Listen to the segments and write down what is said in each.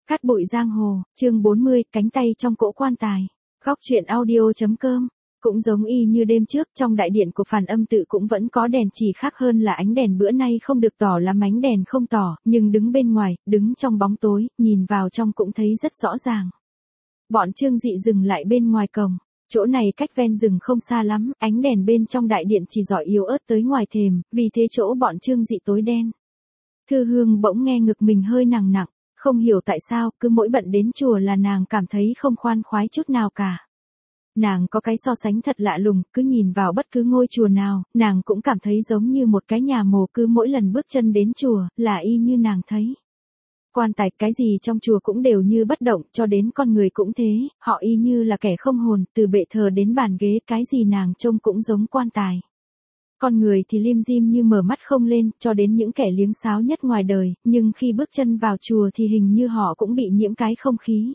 Cát bụi giang hồ, chương 40, cánh tay trong cỗ quan tài. Góc truyện audio.com. Cũng giống y như đêm trước, trong đại điện của Phản Âm Tự cũng vẫn có đèn, chỉ khác hơn là ánh đèn bữa nay không được tỏ lắm, ánh đèn không tỏ, nhưng đứng bên ngoài, đứng trong bóng tối, nhìn vào trong cũng thấy rất rõ ràng. Bọn Trương Dị dừng lại bên ngoài cổng. Chỗ này cách ven rừng không xa lắm, ánh đèn bên trong đại điện chỉ rọi yếu ớt tới ngoài thềm, vì thế chỗ bọn Trương Dị tối đen. Thư Hương bỗng nghe ngực mình hơi nặng nặng, không hiểu tại sao, cứ mỗi bận đến chùa là nàng cảm thấy không khoan khoái chút nào cả. Nàng có cái so sánh thật lạ lùng, cứ nhìn vào bất cứ ngôi chùa nào, nàng cũng cảm thấy giống như một cái nhà mồ, cứ mỗi lần bước chân đến chùa, là y như nàng thấy. Quan tài cái gì trong chùa cũng đều như bất động, cho đến con người cũng thế, họ y như là kẻ không hồn, từ bệ thờ đến bàn ghế, cái gì nàng trông cũng giống quan tài. Con người thì lim dim như mở mắt không lên, cho đến những kẻ liếng sáo nhất ngoài đời, nhưng khi bước chân vào chùa thì hình như họ cũng bị nhiễm cái không khí.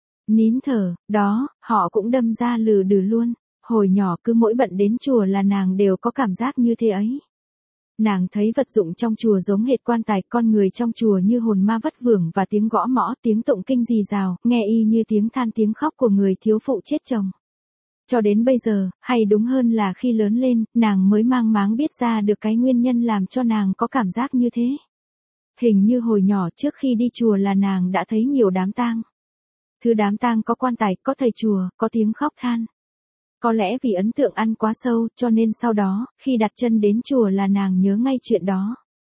Nín thở, đó, họ cũng đâm ra lừ đừ luôn. Hồi nhỏ cứ mỗi bận đến chùa là nàng đều có cảm giác như thế ấy. Nàng thấy vật dụng trong chùa giống hệt quan tài, con người trong chùa như hồn ma vất vưởng và tiếng gõ mõ, tiếng tụng kinh rì rào, nghe y như tiếng than tiếng khóc của người thiếu phụ chết chồng. Cho đến bây giờ, hay đúng hơn là khi lớn lên, nàng mới mang máng biết ra được cái nguyên nhân làm cho nàng có cảm giác như thế. Hình như hồi nhỏ trước khi đi chùa là nàng đã thấy nhiều đám tang. Thứ đám tang có quan tài, có thầy chùa, có tiếng khóc than. Có lẽ vì ấn tượng ăn quá sâu, cho nên sau đó, khi đặt chân đến chùa là nàng nhớ ngay chuyện đó.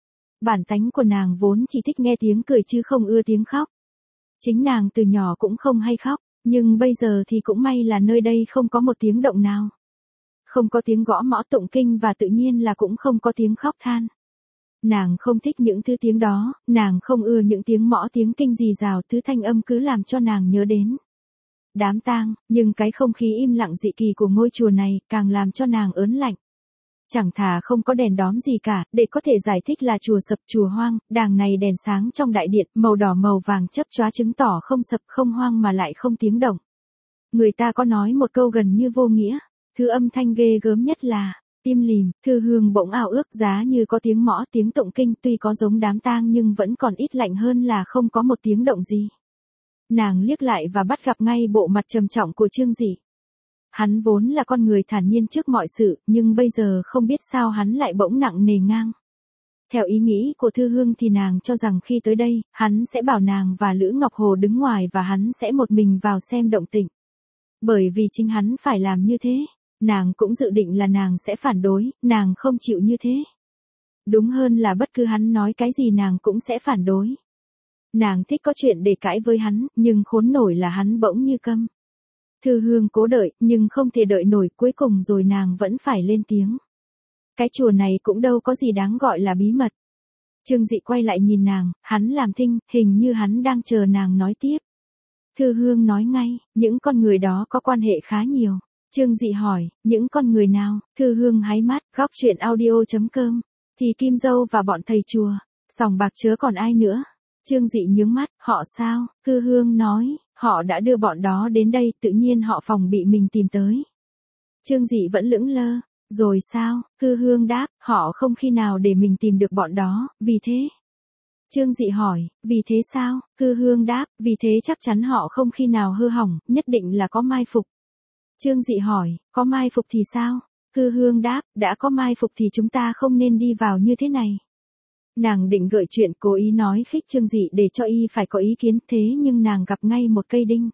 Bản tánh của nàng vốn chỉ thích nghe tiếng cười chứ không ưa tiếng khóc. Chính nàng từ nhỏ cũng không hay khóc, nhưng bây giờ thì cũng may là nơi đây không có một tiếng động nào. Không có tiếng gõ mõ tụng kinh và tự nhiên là cũng không có tiếng khóc than. Nàng không thích những thứ tiếng đó, nàng không ưa những tiếng mõ tiếng kinh rì rào, thứ thanh âm cứ làm cho nàng nhớ đến đám tang, nhưng cái không khí im lặng dị kỳ của ngôi chùa này càng làm cho nàng ớn lạnh. Chẳng thà không có đèn đóm gì cả, để có thể giải thích là chùa sập chùa hoang, đàng này đèn sáng trong đại điện, màu đỏ màu vàng chớp chóa chứng tỏ không sập không hoang mà lại không tiếng động. Người ta có nói một câu gần như vô nghĩa, thứ âm thanh ghê gớm nhất là im lìm. Thư Hương bỗng ao ước giá như có tiếng mõ tiếng tụng kinh, tuy có giống đám tang nhưng vẫn còn ít lạnh hơn là không có một tiếng động gì. Nàng liếc lại và bắt gặp ngay bộ mặt trầm trọng của Trương Dị. Hắn vốn là con người thản nhiên trước mọi sự, nhưng bây giờ không biết sao hắn lại bỗng nặng nề ngang. Theo ý nghĩ của Thư Hương thì nàng cho rằng khi tới đây, hắn sẽ bảo nàng và Lữ Ngọc Hồ đứng ngoài và hắn sẽ một mình vào xem động tĩnh. Bởi vì chính hắn phải làm như thế, nàng cũng dự định là nàng sẽ phản đối, nàng không chịu như thế. Đúng hơn là bất cứ hắn nói cái gì nàng cũng sẽ phản đối. Nàng thích có chuyện để cãi với hắn, nhưng khốn nổi là hắn bỗng như câm. Thư Hương cố đợi, nhưng không thể đợi nổi, cuối cùng rồi nàng vẫn phải lên tiếng. Cái chùa này cũng đâu có gì đáng gọi là bí mật. Trương Dị quay lại nhìn nàng, hắn làm thinh, hình như hắn đang chờ nàng nói tiếp. Thư Hương nói ngay, những con người đó có quan hệ khá nhiều. Trương Dị hỏi, những con người nào? Thư Hương háy mắt, góc truyện audio.com. Thì Kim Dâu và bọn thầy chùa, sòng bạc chớ còn ai nữa. Trương Dị nhướng mắt, họ sao? Thư Hương nói, họ đã đưa bọn đó đến đây, tự nhiên họ phòng bị mình tìm tới. Trương Dị vẫn lững lơ, rồi sao? Thư Hương đáp, họ không khi nào để mình tìm được bọn đó, vì thế. Trương Dị hỏi, vì thế sao? Thư Hương đáp, vì thế chắc chắn họ không khi nào hư hỏng, nhất định là có mai phục. Trương Dị hỏi, có mai phục thì sao? Thư Hương đáp, đã có mai phục thì chúng ta không nên đi vào như thế này. Nàng định gợi chuyện cố ý nói khích Trương Dị để cho y phải có ý kiến, thế nhưng nàng gặp ngay một cây đinh.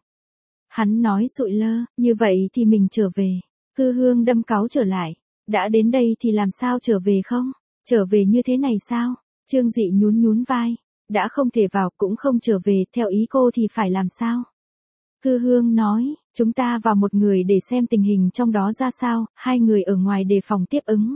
Hắn nói sụi lơ, như vậy thì mình trở về. Thư Hương đâm cáu trở lại, đã đến đây thì làm sao trở về không? Trở về như thế này sao? Trương Dị nhún nhún vai, đã không thể vào cũng không trở về, theo ý cô thì phải làm sao? Thư Hương nói, chúng ta vào một người để xem tình hình trong đó ra sao, hai người ở ngoài đề phòng tiếp ứng.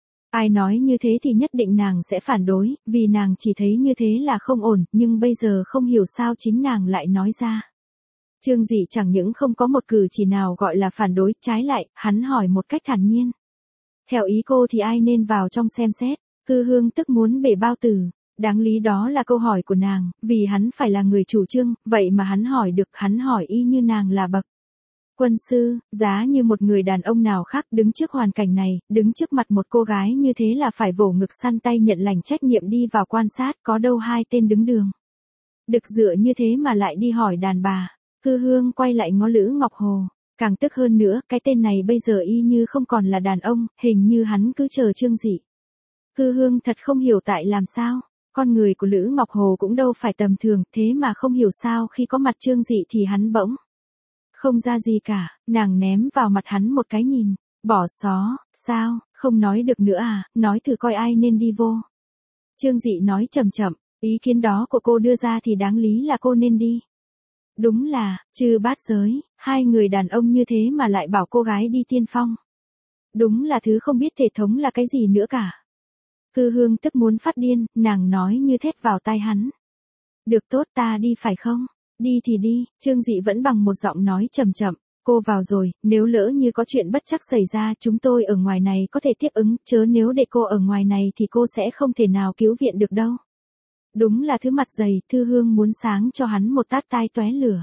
Ai nói như thế thì nhất định nàng sẽ phản đối, vì nàng chỉ thấy như thế là không ổn, nhưng bây giờ không hiểu sao chính nàng lại nói ra. Trương Dị chẳng những không có một cử chỉ nào gọi là phản đối, trái lại, hắn hỏi một cách thản nhiên. Theo ý cô thì ai nên vào trong xem xét? Thư Hương tức muốn bể bao tử. Đáng lý đó là câu hỏi của nàng, vì hắn phải là người chủ trương, vậy mà hắn hỏi được, hắn hỏi y như nàng là bậc quân sư, giá như một người đàn ông nào khác đứng trước hoàn cảnh này, đứng trước mặt một cô gái như thế là phải vỗ ngực săn tay nhận lãnh trách nhiệm đi vào quan sát, có đâu hai tên đứng đường. Đực dựa như thế mà lại đi hỏi đàn bà. Thư Hương quay lại ngó Lữ Ngọc Hồ. Càng tức hơn nữa, cái tên này bây giờ y như không còn là đàn ông, hình như hắn cứ chờ Trương Dị. Thư Hương thật không hiểu tại làm sao. Con người của Lữ Ngọc Hồ cũng đâu phải tầm thường, thế mà không hiểu sao khi có mặt Trương Dị thì hắn bỗng không ra gì cả. Nàng ném vào mặt hắn một cái nhìn. Bỏ xó, sao, không nói được nữa à, nói thử coi ai nên đi vô. Trương Dị nói chậm chậm, ý kiến đó của cô đưa ra thì đáng lý là cô nên đi. Đúng là, Chư Bát Giới, hai người đàn ông như thế mà lại bảo cô gái đi tiên phong. Đúng là thứ không biết thể thống là cái gì nữa cả. Thư Hương tức muốn phát điên, nàng nói như thét vào tai hắn. Được tốt, ta đi phải không? Đi thì đi. Trương Dị vẫn bằng một giọng nói chậm chậm. Cô vào rồi, nếu lỡ như có chuyện bất trắc xảy ra chúng tôi ở ngoài này có thể tiếp ứng, chớ nếu để cô ở ngoài này thì cô sẽ không thể nào cứu viện được đâu. Đúng là thứ mặt dày, Thư Hương muốn sáng cho hắn một tát tai tóe lửa.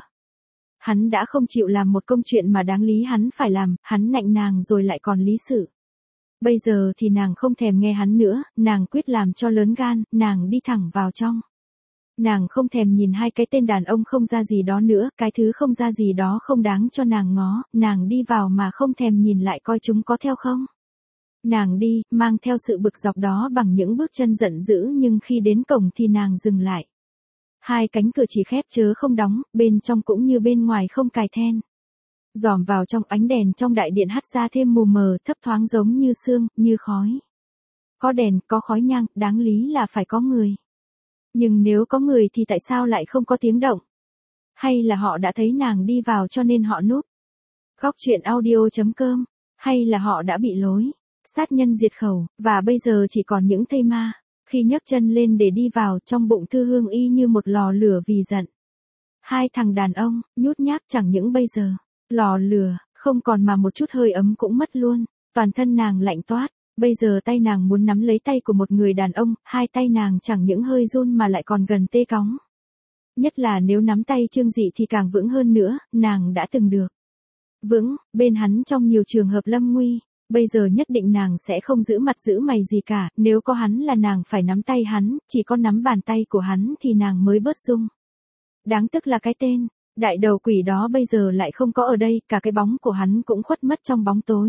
Hắn đã không chịu làm một công chuyện mà đáng lý hắn phải làm, hắn nạnh nàng rồi lại còn lý sự. Bây giờ thì nàng không thèm nghe hắn nữa, nàng quyết làm cho lớn gan, nàng đi thẳng vào trong. Nàng không thèm nhìn hai cái tên đàn ông không ra gì đó nữa, cái thứ không ra gì đó không đáng cho nàng ngó, nàng đi vào mà không thèm nhìn lại coi chúng có theo không. Nàng đi, mang theo sự bực dọc đó bằng những bước chân giận dữ nhưng khi đến cổng thì nàng dừng lại. Hai cánh cửa chỉ khép chớ không đóng, bên trong cũng như bên ngoài không cài then. Dòm vào trong ánh đèn trong đại điện hắt ra thêm mù mờ thấp thoáng giống như sương, như khói. Có đèn, có khói nhang, đáng lý là phải có người. Nhưng nếu có người thì tại sao lại không có tiếng động? Hay là họ đã thấy nàng đi vào cho nên họ núp? Góc truyện audio.com. Hay là họ đã bị lối sát nhân diệt khẩu, và bây giờ chỉ còn những thây ma. Khi nhấc chân lên để đi vào, trong bụng Thư Hương y như một lò lửa vì giận. Hai thằng đàn ông, nhút nhát chẳng những bây giờ. Lò lửa, không còn mà một chút hơi ấm cũng mất luôn. Toàn thân nàng lạnh toát. Bây giờ tay nàng muốn nắm lấy tay của một người đàn ông, hai tay nàng chẳng những hơi run mà lại còn gần tê cóng. Nhất là nếu nắm tay Trương Dị thì càng vững hơn nữa, nàng đã từng được vững bên hắn trong nhiều trường hợp lâm nguy. Bây giờ nhất định nàng sẽ không giữ mặt giữ mày gì cả, nếu có hắn là nàng phải nắm tay hắn, chỉ có nắm bàn tay của hắn thì nàng mới bớt rung. Đáng tức là cái tên đại đầu quỷ đó bây giờ lại không có ở đây, cả cái bóng của hắn cũng khuất mất trong bóng tối.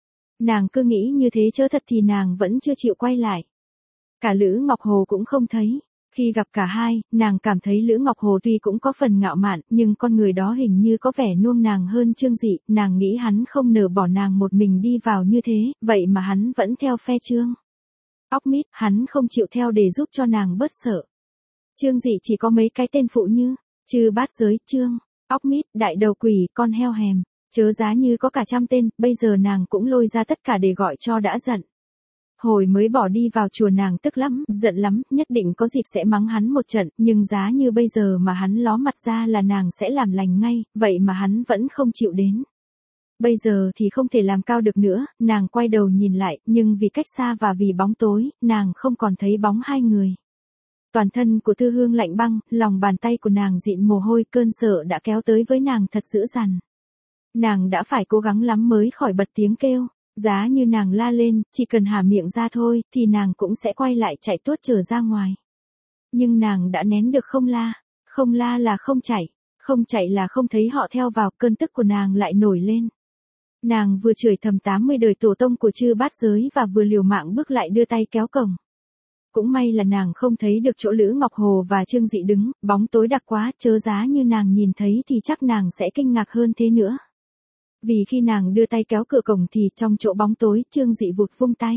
Nàng cứ nghĩ như thế chớ thật thì nàng vẫn chưa chịu quay lại. Cả Lữ Ngọc Hồ cũng không thấy. Khi gặp cả hai, nàng cảm thấy Lữ Ngọc Hồ tuy cũng có phần ngạo mạn, nhưng con người đó hình như có vẻ nuông nàng hơn Trương Dị, nàng nghĩ hắn không nỡ bỏ nàng một mình đi vào như thế, vậy mà hắn vẫn theo phe Trương. Óc mít, hắn không chịu theo để giúp cho nàng bớt sợ. Trương Dị chỉ có mấy cái tên phụ như, Chư Bát Giới, Trương, Óc mít, đại đầu quỷ, con heo hèm. Chớ giá như có cả trăm tên, bây giờ nàng cũng lôi ra tất cả để gọi cho đã giận. Hồi mới bỏ đi vào chùa nàng tức lắm, giận lắm, nhất định có dịp sẽ mắng hắn một trận, nhưng giá như bây giờ mà hắn ló mặt ra là nàng sẽ làm lành ngay, vậy mà hắn vẫn không chịu đến. Bây giờ thì không thể làm cao được nữa, nàng quay đầu nhìn lại, nhưng vì cách xa và vì bóng tối, nàng không còn thấy bóng hai người. Toàn thân của Thư Hương lạnh băng, lòng bàn tay của nàng dịn mồ hôi, cơn sợ đã kéo tới với nàng thật dữ dằn. Nàng đã phải cố gắng lắm mới khỏi bật tiếng kêu, giá như nàng la lên, chỉ cần há miệng ra thôi, thì nàng cũng sẽ quay lại chạy tuốt trở ra ngoài. Nhưng nàng đã nén được không la là không chạy là không thấy họ theo vào, cơn tức của nàng lại nổi lên. Nàng vừa chửi thầm 80 đời tổ tông của Chư Bát Giới và vừa liều mạng bước lại đưa tay kéo cổng. Cũng may là nàng không thấy được chỗ Lữ Ngọc Hồ và Trương Dị đứng, bóng tối đặc quá, chớ giá như nàng nhìn thấy thì chắc nàng sẽ kinh ngạc hơn thế nữa. Vì khi nàng đưa tay kéo cửa cổng thì trong chỗ bóng tối, Trương Dị vụt vung tay.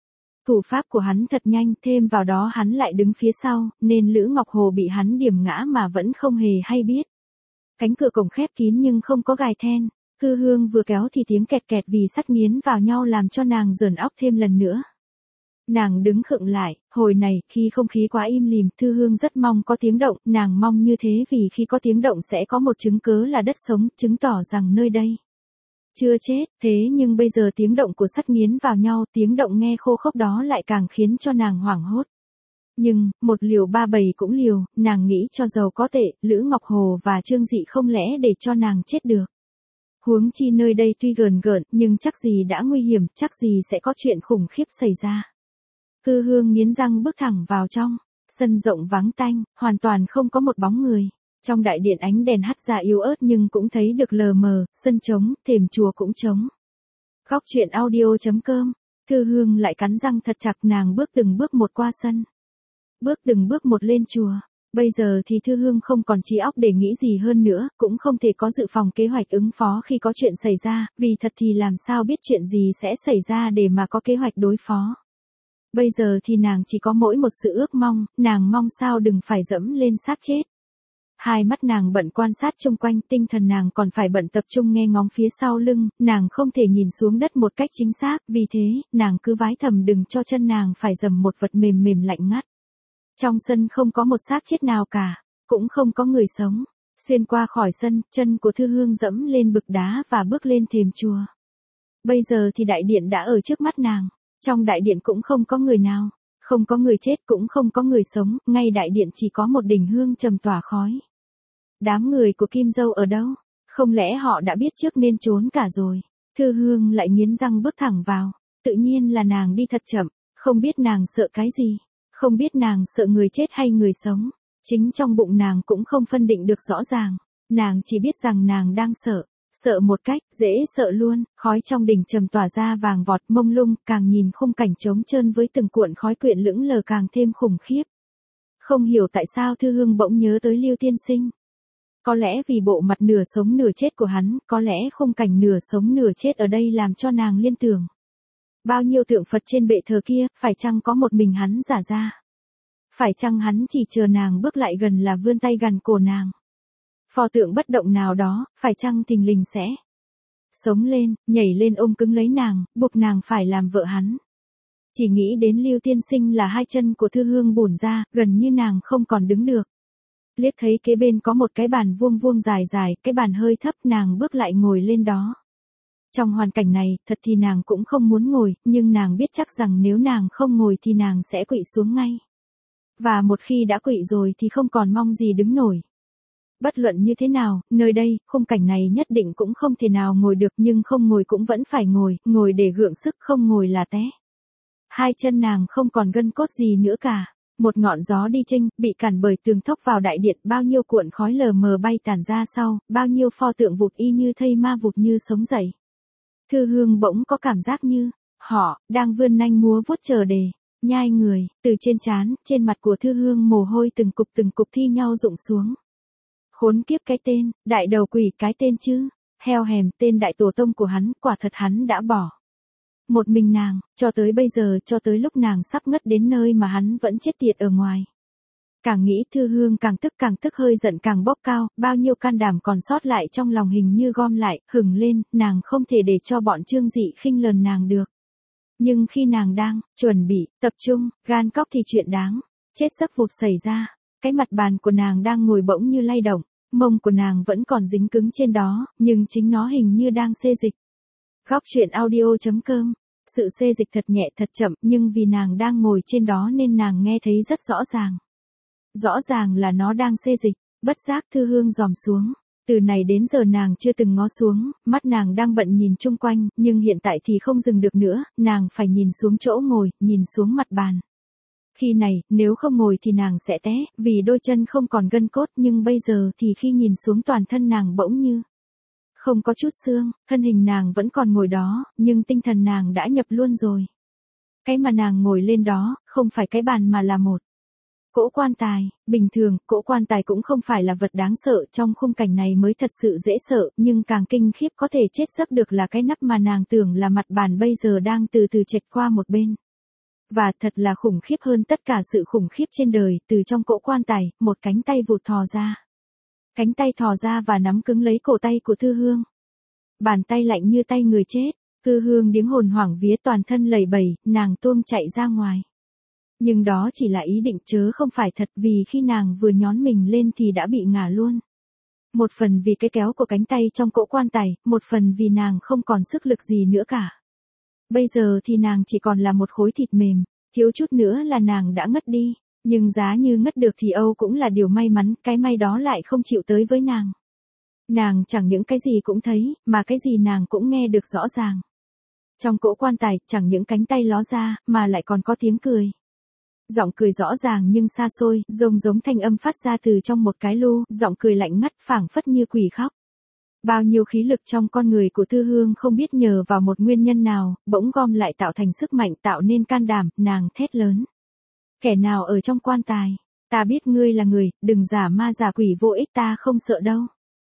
Thủ pháp của hắn thật nhanh, thêm vào đó hắn lại đứng phía sau, nên Lữ Ngọc Hồ bị hắn điểm ngã mà vẫn không hề hay biết. Cánh cửa cổng khép kín nhưng không có gài then, Thư Hương vừa kéo thì tiếng kẹt kẹt vì sắt nghiến vào nhau làm cho nàng rờn óc thêm lần nữa. Nàng đứng khựng lại, hồi này, khi không khí quá im lìm, Thư Hương rất mong có tiếng động, nàng mong như thế vì khi có tiếng động sẽ có một chứng cớ là đất sống, chứng tỏ rằng nơi đây chưa chết, thế nhưng bây giờ tiếng động của sắt nghiến vào nhau, tiếng động nghe khô khốc đó lại càng khiến cho nàng hoảng hốt. Nhưng, một liều ba bầy cũng liều, nàng nghĩ cho dầu có tệ, Lữ Ngọc Hồ và Trương Dị không lẽ để cho nàng chết được. Huống chi nơi đây tuy gờn gợn, nhưng chắc gì đã nguy hiểm, chắc gì sẽ có chuyện khủng khiếp xảy ra. Thư Hương nghiến răng bước thẳng vào trong. Sân rộng vắng tanh, hoàn toàn không có một bóng người. Trong đại điện ánh đèn hắt ra yếu ớt nhưng cũng thấy được lờ mờ, sân trống, thềm chùa cũng trống. Góc truyện audio.com, Thư Hương lại cắn răng thật chặt, nàng bước từng bước một qua sân. Bước từng bước một lên chùa. Bây giờ thì Thư Hương không còn trí óc để nghĩ gì hơn nữa, cũng không thể có dự phòng kế hoạch ứng phó khi có chuyện xảy ra, vì thật thì làm sao biết chuyện gì sẽ xảy ra để mà có kế hoạch đối phó. Bây giờ thì nàng chỉ có mỗi một sự ước mong, nàng mong sao đừng phải dẫm lên xác chết. Hai mắt nàng bận quan sát xung quanh, tinh thần nàng còn phải bận tập trung nghe ngóng phía sau lưng, nàng không thể nhìn xuống đất một cách chính xác, vì thế, nàng cứ vái thầm đừng cho chân nàng phải dầm một vật mềm mềm lạnh ngắt. Trong sân không có một xác chết nào cả, cũng không có người sống. Xuyên qua khỏi sân, chân của Thư Hương dẫm lên bực đá và bước lên thềm chùa. Bây giờ thì đại điện đã ở trước mắt nàng. Trong đại điện cũng không có người nào, không có người chết cũng không có người sống, ngay đại điện chỉ có một đỉnh hương trầm tỏa khói. Đám người của Kim Dâu ở đâu? Không lẽ họ đã biết trước nên trốn cả rồi? Thư Hương lại nghiến răng bước thẳng vào. Tự nhiên là nàng đi thật chậm, không biết nàng sợ cái gì, không biết nàng sợ người chết hay người sống. Chính trong bụng nàng cũng không phân định được rõ ràng, nàng chỉ biết rằng nàng đang sợ. Sợ một cách, dễ sợ luôn, khói trong đỉnh trầm tỏa ra vàng vọt mông lung, càng nhìn khung cảnh trống trơn với từng cuộn khói quyện lững lờ càng thêm khủng khiếp. Không hiểu tại sao Thư Hương bỗng nhớ tới Lưu Tiên Sinh. Có lẽ vì bộ mặt nửa sống nửa chết của hắn, có lẽ khung cảnh nửa sống nửa chết ở đây làm cho nàng liên tưởng. Bao nhiêu tượng Phật trên bệ thờ kia, phải chăng có một mình hắn giả ra? Phải chăng hắn chỉ chờ nàng bước lại gần là vươn tay gần cổ nàng? Pho tượng bất động nào đó, phải chăng thình lình sẽ sống lên, nhảy lên ôm cứng lấy nàng, buộc nàng phải làm vợ hắn. Chỉ nghĩ đến Lưu Tiên Sinh là hai chân của Thư Hương bủn ra, gần như nàng không còn đứng được. Liếc thấy kế bên có một cái bàn vuông vuông dài dài, cái bàn hơi thấp, nàng bước lại ngồi lên đó. Trong hoàn cảnh này, thật thì nàng cũng không muốn ngồi, nhưng nàng biết chắc rằng nếu nàng không ngồi thì nàng sẽ quỵ xuống ngay. Và một khi đã quỵ rồi thì không còn mong gì đứng nổi. Bất luận như thế nào, nơi đây, khung cảnh này nhất định cũng không thể nào ngồi được, nhưng không ngồi cũng vẫn phải ngồi để gượng sức, không ngồi là té. Hai chân nàng không còn gân cốt gì nữa cả. Một ngọn gió đi chênh, bị cản bởi tường thốc vào đại điện, bao nhiêu cuộn khói lờ mờ bay tản ra sau, bao nhiêu pho tượng vụt y như thây ma vụt như sống dậy. Thư Hương bỗng có cảm giác như, họ, đang vươn nanh múa vuốt chờ đề, nhai người, từ trên trán, trên mặt của Thư Hương mồ hôi từng cục thi nhau rụng xuống. Khốn kiếp cái tên, đại đầu quỷ cái tên chứ, heo hèm tên đại tổ tông của hắn, quả thật hắn đã bỏ. Một mình nàng, cho tới bây giờ, cho tới lúc nàng sắp ngất đến nơi mà hắn vẫn chết tiệt ở ngoài. Càng nghĩ Thư Hương càng tức hơi giận càng bốc cao, bao nhiêu can đảm còn sót lại trong lòng hình như gom lại, hừng lên, nàng không thể để cho bọn Trương Dị khinh lờn nàng được. Nhưng khi nàng đang, chuẩn bị, tập trung, gan cóc thì chuyện đáng, chết giấc vụt xảy ra, cái mặt bàn của nàng đang ngồi bỗng như lay động, mông của nàng vẫn còn dính cứng trên đó, nhưng chính nó hình như đang xê dịch. Góc truyện audio.com, sự xê dịch thật nhẹ thật chậm, nhưng vì nàng đang ngồi trên đó nên nàng nghe thấy rất rõ ràng. Rõ ràng là nó đang xê dịch, bất giác Thư Hương dòm xuống. Từ này đến giờ nàng chưa từng ngó xuống, mắt nàng đang bận nhìn chung quanh, nhưng hiện tại thì không dừng được nữa, nàng phải nhìn xuống chỗ ngồi, nhìn xuống mặt bàn. Khi này, nếu không ngồi thì nàng sẽ té, vì đôi chân không còn gân cốt, nhưng bây giờ thì khi nhìn xuống toàn thân nàng bỗng như không có chút xương, thân hình nàng vẫn còn ngồi đó, nhưng tinh thần nàng đã nhập luôn rồi. Cái mà nàng ngồi lên đó, không phải cái bàn mà là một cỗ quan tài. Bình thường, cỗ quan tài cũng không phải là vật đáng sợ, trong khung cảnh này mới thật sự dễ sợ, nhưng càng kinh khiếp có thể chết giấc được là cái nắp mà nàng tưởng là mặt bàn bây giờ đang từ từ chệch qua một bên. Và thật là khủng khiếp hơn tất cả sự khủng khiếp trên đời, từ trong cỗ quan tài, một cánh tay vụt thò ra. Cánh tay thò ra và nắm cứng lấy cổ tay của Thư Hương. Bàn tay lạnh như tay người chết, Thư Hương điếng hồn hoảng vía toàn thân lẩy bẩy, nàng tuông chạy ra ngoài. Nhưng đó chỉ là ý định chớ không phải thật, vì khi nàng vừa nhón mình lên thì đã bị ngã luôn. Một phần vì cái kéo của cánh tay trong cỗ quan tài, một phần vì nàng không còn sức lực gì nữa cả. Bây giờ thì nàng chỉ còn là một khối thịt mềm, thiếu chút nữa là nàng đã ngất đi, nhưng giá như ngất được thì Âu cũng là điều may mắn, cái may đó lại không chịu tới với nàng. Nàng chẳng những cái gì cũng thấy, mà cái gì nàng cũng nghe được rõ ràng. Trong cỗ quan tài, chẳng những cánh tay ló ra, mà lại còn có tiếng cười. Giọng cười rõ ràng nhưng xa xôi, giống thanh âm phát ra từ trong một cái lu, giọng cười lạnh ngắt phảng phất như quỷ khóc. Bao nhiêu khí lực trong con người của Thư Hương không biết nhờ vào một nguyên nhân nào, bỗng gom lại tạo thành sức mạnh tạo nên can đảm, nàng thét lớn. Kẻ nào ở trong quan tài? Ta biết ngươi là người, đừng giả ma giả quỷ vô ích, ta không sợ đâu.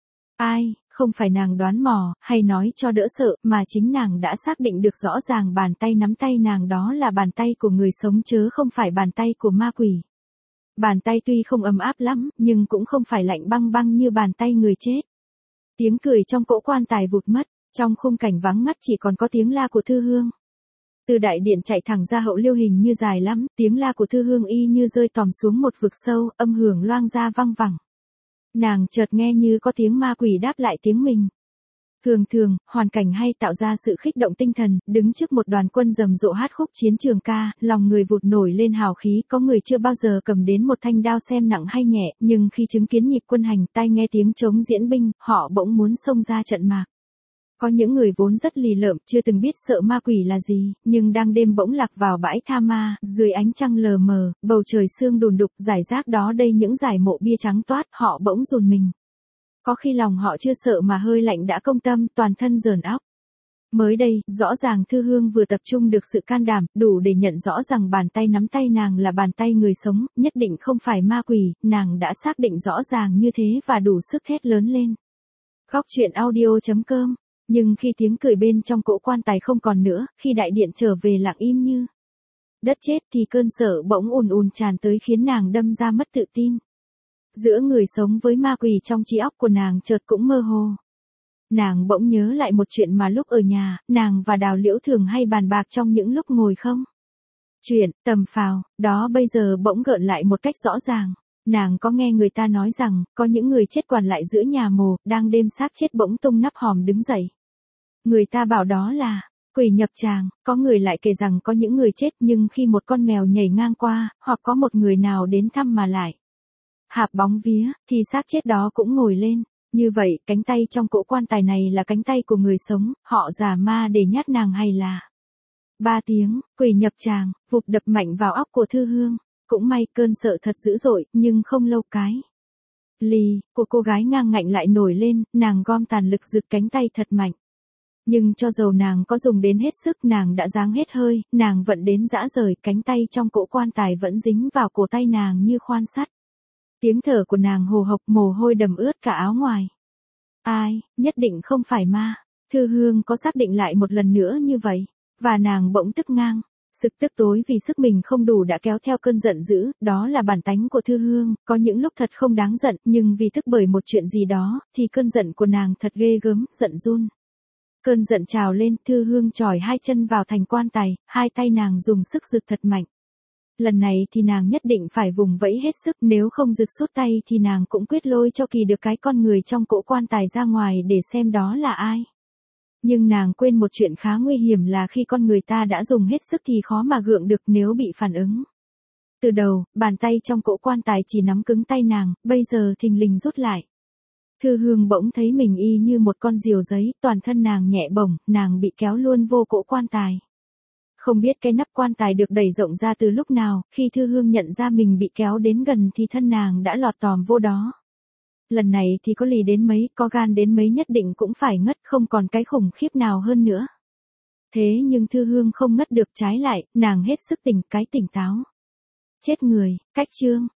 Ai, không phải nàng đoán mò, hay nói cho đỡ sợ, mà chính nàng đã xác định được rõ ràng bàn tay nắm tay nàng đó là bàn tay của người sống chớ không phải bàn tay của ma quỷ. Bàn tay tuy không ấm áp lắm, nhưng cũng không phải lạnh băng băng như bàn tay người chết. Tiếng cười trong cỗ quan tài vụt mất, trong khung cảnh vắng ngắt chỉ còn có tiếng la của Thư Hương. Từ đại điện chạy thẳng ra hậu liêu hình như dài lắm, tiếng la của Thư Hương y như rơi tòm xuống một vực sâu, âm hưởng loang ra văng vẳng. Nàng chợt nghe như có tiếng ma quỷ đáp lại tiếng mình. Thường, hoàn cảnh hay tạo ra sự khích động tinh thần, đứng trước một đoàn quân rầm rộ hát khúc chiến trường ca, lòng người vụt nổi lên hào khí, có người chưa bao giờ cầm đến một thanh đao xem nặng hay nhẹ, nhưng khi chứng kiến nhịp quân hành, tai nghe tiếng trống diễn binh, họ bỗng muốn xông ra trận mạc. Có những người vốn rất lì lợm, chưa từng biết sợ ma quỷ là gì, nhưng đang đêm bỗng lạc vào bãi tha ma, dưới ánh trăng lờ mờ, bầu trời sương đùn đục, giải rác đó đây những dải mộ bia trắng toát, họ bỗng run mình. Có khi lòng họ chưa sợ mà hơi lạnh đã công tâm, toàn thân rờn óc. Mới đây, rõ ràng Thư Hương vừa tập trung được sự can đảm, đủ để nhận rõ rằng bàn tay nắm tay nàng là bàn tay người sống, nhất định không phải ma quỷ, nàng đã xác định rõ ràng như thế và đủ sức thét lớn lên. Góc truyện audio.com. Nhưng khi tiếng cười bên trong cỗ quan tài không còn nữa, khi đại điện trở về lặng im như đất chết thì cơn sợ bỗng ùn tràn tới khiến nàng đâm ra mất tự tin. Giữa người sống với ma quỷ trong trí óc của nàng chợt cũng mơ hồ. Nàng bỗng nhớ lại một chuyện mà lúc ở nhà, nàng và Đào Liễu thường hay bàn bạc trong những lúc ngồi không. Chuyện, tầm phào, đó bây giờ bỗng gợn lại một cách rõ ràng. Nàng có nghe người ta nói rằng, có những người chết quản lại giữa nhà mồ, đang đêm xác chết bỗng tung nắp hòm đứng dậy. Người ta bảo đó là quỷ nhập tràng, có người lại kể rằng có những người chết nhưng khi một con mèo nhảy ngang qua, hoặc có một người nào đến thăm mà lại hạp bóng vía, thì xác chết đó cũng ngồi lên. Như vậy, cánh tay trong cỗ quan tài này là cánh tay của người sống, họ giả ma để nhát nàng hay là... 3 tiếng, quỷ nhập tràng, vụt đập mạnh vào óc của Thư Hương. Cũng may cơn sợ thật dữ dội, nhưng không lâu cái. Lì, của cô gái ngang ngạnh lại nổi lên, nàng gom tàn lực giựt cánh tay thật mạnh. Nhưng cho dầu nàng có dùng đến hết sức nàng đã giáng hết hơi, nàng vận đến rã rời, cánh tay trong cỗ quan tài vẫn dính vào cổ tay nàng như khoan sắt. Tiếng thở của nàng hồ hộc mồ hôi đầm ướt cả áo ngoài. Ai, nhất định không phải ma. Thư Hương có xác định lại một lần nữa như vậy. Và nàng bỗng tức ngang. Sực tức tối vì sức mình không đủ đã kéo theo cơn giận dữ, đó là bản tánh của Thư Hương, có những lúc thật không đáng giận, nhưng vì tức bởi một chuyện gì đó, thì cơn giận của nàng thật ghê gớm, giận run. Cơn giận trào lên, Thư Hương chỏi hai chân vào thành quan tài, hai tay nàng dùng sức giật thật mạnh. Lần này thì nàng nhất định phải vùng vẫy hết sức, nếu không giật sút tay thì nàng cũng quyết lôi cho kỳ được cái con người trong cỗ quan tài ra ngoài để xem đó là ai. Nhưng nàng quên một chuyện khá nguy hiểm là khi con người ta đã dùng hết sức thì khó mà gượng được nếu bị phản ứng. Từ đầu, bàn tay trong cỗ quan tài chỉ nắm cứng tay nàng, bây giờ thình lình rút lại. Thư Hương bỗng thấy mình y như một con diều giấy, toàn thân nàng nhẹ bổng, nàng bị kéo luôn vô cỗ quan tài. Không biết cái nắp quan tài được đẩy rộng ra từ lúc nào, khi Thư Hương nhận ra mình bị kéo đến gần thì thân nàng đã lọt tòm vô đó. Lần này thì có lì đến mấy, có gan đến mấy nhất định cũng phải ngất, không còn cái khủng khiếp nào hơn nữa. Thế nhưng Thư Hương không ngất được, trái lại, nàng hết sức tỉnh táo. Chết người, cách chương.